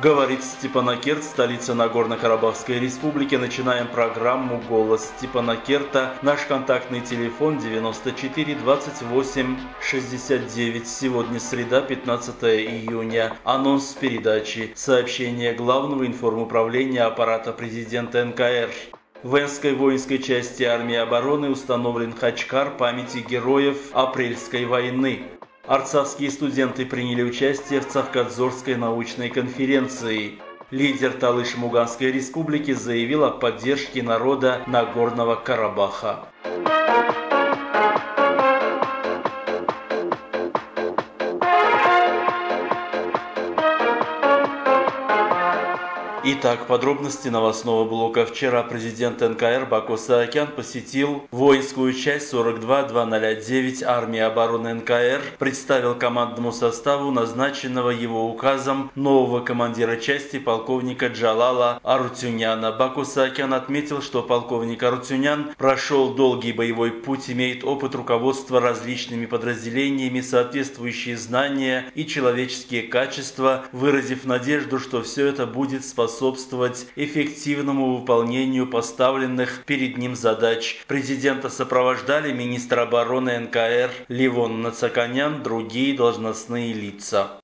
Говорит Степанакерт, столица Нагорно-Карабахской республики. Начинаем программу «Голос Степанакерта». Наш контактный телефон 94 28 69. Сегодня среда, 15 июня. Анонс передачи. Сообщение Главного информуправления аппарата президента НКР. В Энской воинской части армии обороны установлен хачкар памяти героев Апрельской войны. Арцахские студенты приняли участие в Цавкадзорской научной конференции. Лидер Талыш-Муганской республики заявил о поддержке народа Нагорного Карабаха. Итак, подробности новостного блока. Вчера президент НКР Баку Саакян посетил воинскую часть 42209 армии обороны НКР, представил командному составу назначенного его указом нового командира части полковника Джалала Арутюняна. Баку Саакян отметил, что полковник Арутюнян прошел долгий боевой путь, имеет опыт руководства различными подразделениями, соответствующие знания и человеческие качества, выразив надежду, что все это будет способствовать эффективному выполнению поставленных перед ним задач. Президента сопровождали министр обороны НКР Левон Нацаканян, другие должностные лица.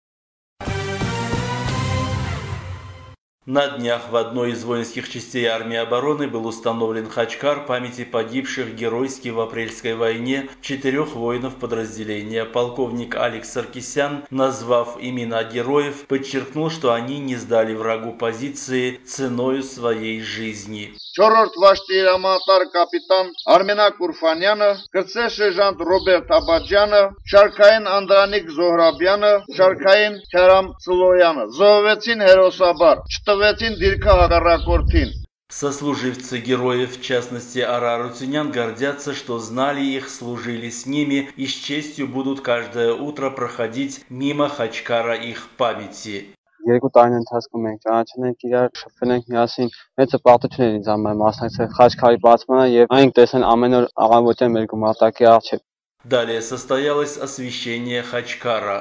На днях в одной из воинских частей армии обороны был установлен хачкар памяти погибших геройски в Апрельской войне 4 воинов подразделения. Полковник Алекс Саркисян, назвав имена героев, подчеркнул, что они не сдали врагу позиции ценою своей жизни. Չորրորդ վաշտիրամատար կապիտան Արմենակ Ուրֆանյանը, կրծեշեժանտ Ռոբերտ Աբաջյանը, շարքային Անդրանիկ Զոհրաբյանը, շարքային Քարամ Սլոյանը զոհվեցին հերոսաբար, չտվեցին դիրքը հակառակորդին. Сослуживцы героев, в частности Ара Арутюнян, гордятся, что знали их, служили с ними и с честью будут каждое утро проходить мимо хачкара их памяти. Երկու տարին ընթացքում ենք ճանաչել ենք իրար, շփվել ենք միասին, մեծ պարտություն էր ինձ համար մասնակցել խաչքարի բացմանը եւ այն տեսան ամեն օր աղավոտյան մեր գումարտակի առջեւ. Далее состоялось освящение хачкара.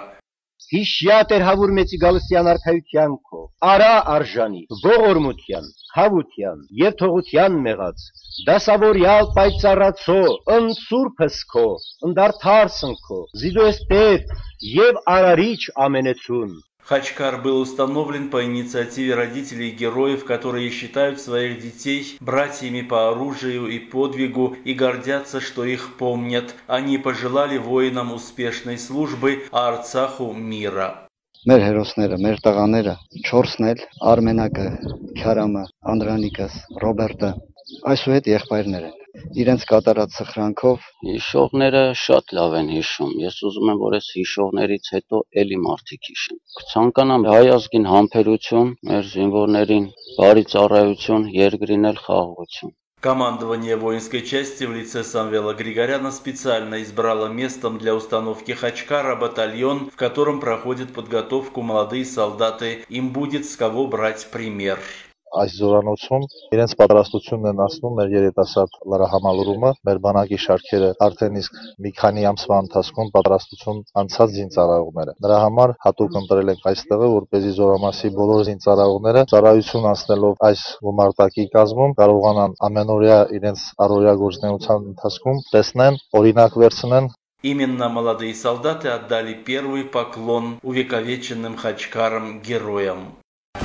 Հիշյա Տեր-Հավուր Մեծի Գալստյան արքայության քո, արա արժանի, ողորմության, խավության եւ թողության մեղած, դասավորյալ պայծառացո, ընսուրբս քո, ընդարթարսն քո, զիդոս Տեր եւ արարիչ ամենեցուն. Хачкар был установлен по инициативе родителей героев, которые считают своих детей братьями по оружию и подвигу и гордятся, что их помнят. Они пожелали воинам успешной службы, а Арцаху мира. Մեր հերոսները, մեր տղաները, 4-ն էլ Արմենակը, Քարամը, Անդրանիկս, Ռոբերտը, այսուհետ եղբայրներ են։ Իրենց կատարած սխրանքով հիշողները շատ լավ են հիշում։ Ես ուզում եմ, որ այս հիշողներից հետո էլի մարդիկ հիշեն։ Կցանկանամ հայ ազգին համբերություն, մեր զինվորներին բարի ծառայություն, երկրին էլ խաղաղություն։ Командование воинской части в лице Самвела Григоряна специально избрало местом для установки хачкара батальон, в котором проходят подготовку молодые солдаты. Им будет с кого брать пример. Այս զորանոցում իրենց պատրաստությունն են ասնում մեր երիտասարդ լրահամալուրումը, մեր բանակի շարքերը արդեն իսկ մի քանի ամսվա ընթացքում պատրաստություն անցած զինծառայողները։ Նրա համար հատուկ ընտրել ենք այստեղը, որպեսզի զորամասի բոլոր զինծառայողները ծառայություն անցնելով այս գումարտակի կազմում կարողանան ամենօրյա իրենց առօրյա գործունեության ընթացքում տեսնեն, օրինակ վերցնեն. Именно молодые солдаты отдали первый поклон увековеченным хачкарам героям.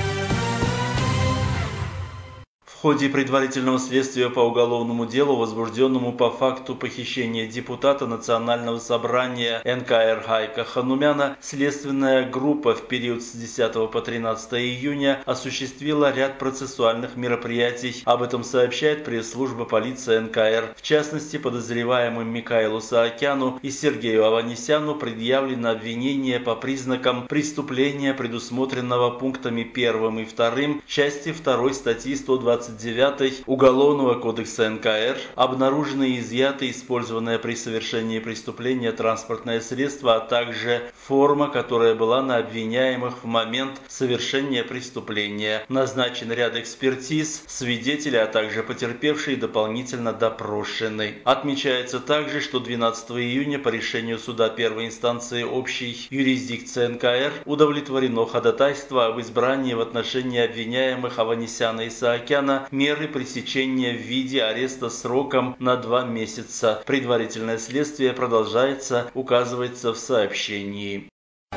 В ходе предварительного следствия по уголовному делу, возбужденному по факту похищения депутата Национального собрания НКР Хайка Ханумяна, следственная группа в период с 10 по 13 июня осуществила ряд процессуальных мероприятий. Об этом сообщает пресс-служба полиции НКР. В частности, подозреваемым Микаилу Саакяну и Сергею Аванесяну предъявлено обвинение по признакам преступления, предусмотренного пунктами 1 и 2 части 2 статьи 120 29 Уголовного кодекса НКР обнаружены и изъяты использованное при совершении преступления транспортное средство, а также форма, которая была на обвиняемых в момент совершения преступления. Назначен ряд экспертиз, свидетели, а также потерпевшие дополнительно допрошены. Отмечается также, что 12 июня по решению суда первой инстанции общей юрисдикции НКР удовлетворено ходатайство об избрании в отношении обвиняемых Аванесяна и Саакяна меры пресечения в виде ареста сроком на 2 месяца. Предварительное следствие продолжается, указывается в сообщении.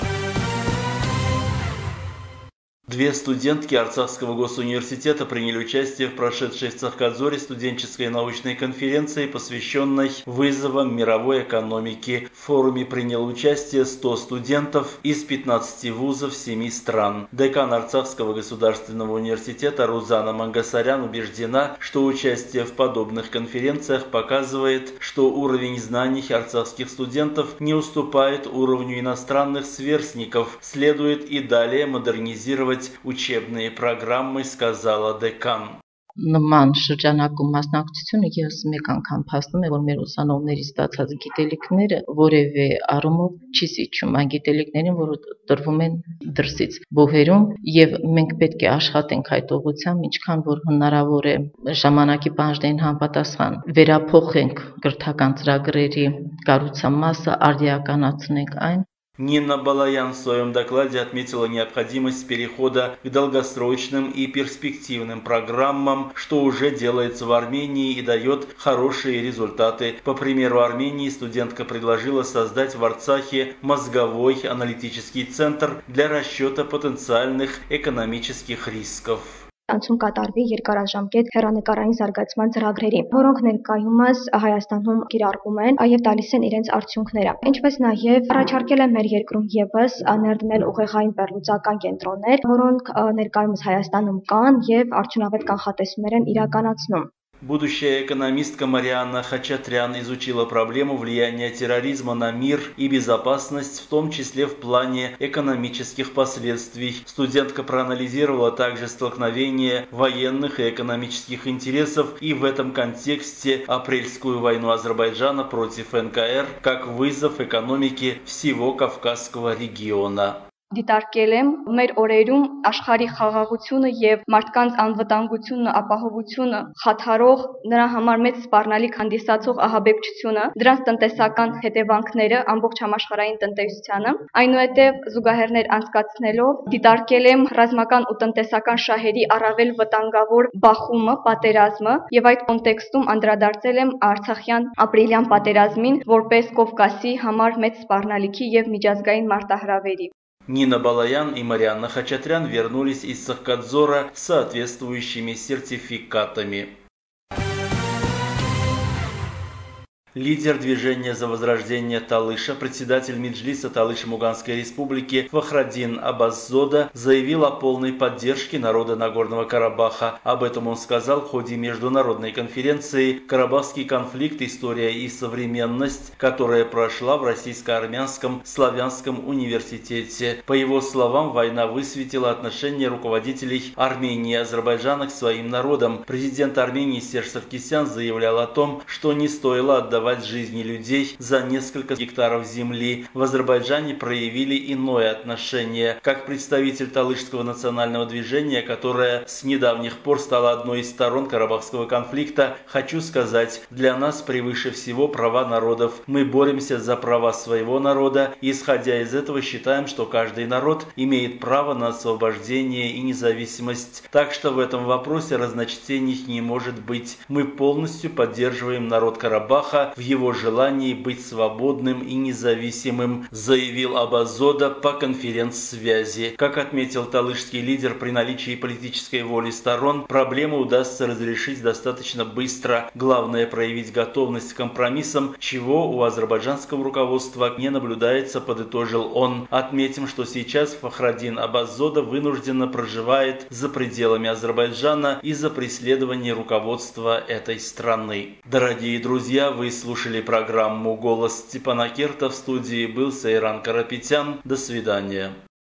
2 студентки Арцахского госуниверситета приняли участие в прошедшей в Цахкадзоре студенческой научной конференции, посвященной вызовам мировой экономики. В форуме приняло участие 100 студентов из 15 вузов 7 стран. Декан Арцахского государственного университета Рузана Мангасарян убеждена, что участие в подобных конференциях показывает, что уровень знаний арцахских студентов не уступает уровню иностранных сверстников. Следует и далее модернизировать учебные программы, сказала декан. Նման շրջանակում մասնակցությունը ես մեկ անգամ փաստում է, որ մեր ուսանողների ստացած գիտելիքները որևէ առումով չի սիճում այն գիտելիքներին, որը տրվում են դրսից բուհերում, եւ մենք պետք է աշխատենք այդ ուղղությամբ, ինչքան որ հնարավոր է ժամանակի բաժնային համապատասխան վերափոխենք կրթական ծրագրերի կառուցամասը, արդիականացնենք այն. Нина Балаян в своем докладе отметила необходимость перехода к долгосрочным и перспективным программам, что уже делается в Армении и дает хорошие результаты. По примеру Армении, студентка предложила создать в Арцахе мозговой аналитический центр для расчета потенциальных экономических рисков. Անցում կատարվի երկարաժամկետ հեռանկարային զարգացման ծրագրերի, որոնք ներկայումս Հայաստանում կիրառվում են եւ տալիս են իրենց արդյունքները։ Ինչպես նաեւ առաջարկել են մեր երկրում եւս ներդնել ուղեղային վերլուծական կենտրոններ, որոնք ներկայումս Հայաստանում կան եւ արդյունավետ կանխատեսումներ են իրականացնում։ Будущая экономистка Марианна Хачатрян изучила проблему влияния терроризма на мир и безопасность, в том числе в плане экономических последствий. Студентка проанализировала также столкновение военных и экономических интересов и в этом контексте апрельскую войну Азербайджана против НКР как вызов экономике всего Кавказского региона. Դիտարկել եմ մեր օրերում աշխարհի խաղաղությունը եւ մարդկանց անվտանգությունը, ապահովությունը խաթարող, նրա համար մեծ սպառնալիք հանդիսացող ահաբեկչությունը, դրանց տնտեսական հետևանքները ամբողջ համաշխարհային տնտեսությանը, այնուհետև զուգահեռներ անցկացնելով դիտարկել եմ ռազմական ու տնտեսական շահերի առավել վտանգավոր բախումը, պատերազմը եւ այդ կոնտեքստում անդրադարձել եմ Արցախյան ապրիլյան պատերազմին որպես Կովկասի համար մեծ սպառնալիքի եւ միջազգային մարտահրավերի. Нина Балаян и Марианна Хачатрян вернулись из Цахкадзора с соответствующими сертификатами. Лидер движения за возрождение Талыша, председатель Меджлиса Талыш-Муганской республики Фахраддин Аббас-Зода заявил о полной поддержке народа Нагорного Карабаха. Об этом он сказал в ходе международной конференции «Карабахский конфликт. История и современность», которая прошла в Российско-Армянском славянском университете. По его словам, война высветила отношение руководителей Армении и Азербайджана к своим народам. Президент Армении Серж Саркисян заявлял о том, что не стоило отдавать жизни людей за несколько гектаров земли. В Азербайджане проявили иное отношение. Как представитель Талышского национального движения, которое с недавних пор стало одной из сторон Карабахского конфликта, хочу сказать, для нас превыше всего права народов. Мы боремся за права своего народа и, исходя из этого, считаем, что каждый народ имеет право на освобождение и независимость. Так что в этом вопросе разночтений не может быть. Мы полностью поддерживаем народ Карабаха в его желании быть свободным и независимым, заявил Аббас-Зода по конференц-связи. Как отметил талышский лидер, при наличии политической воли сторон проблему удастся разрешить достаточно быстро. Главное проявить готовность к компромиссам, чего у азербайджанского руководства не наблюдается, подытожил он. Отметим, что сейчас Фахраддин Аббас-Зода вынужденно проживает за пределами Азербайджана из-за преследования руководства этой страны. Дорогие друзья, вы слушали программу «Голос Степана Керта». В студии был Сейран Карапетян. До свидания.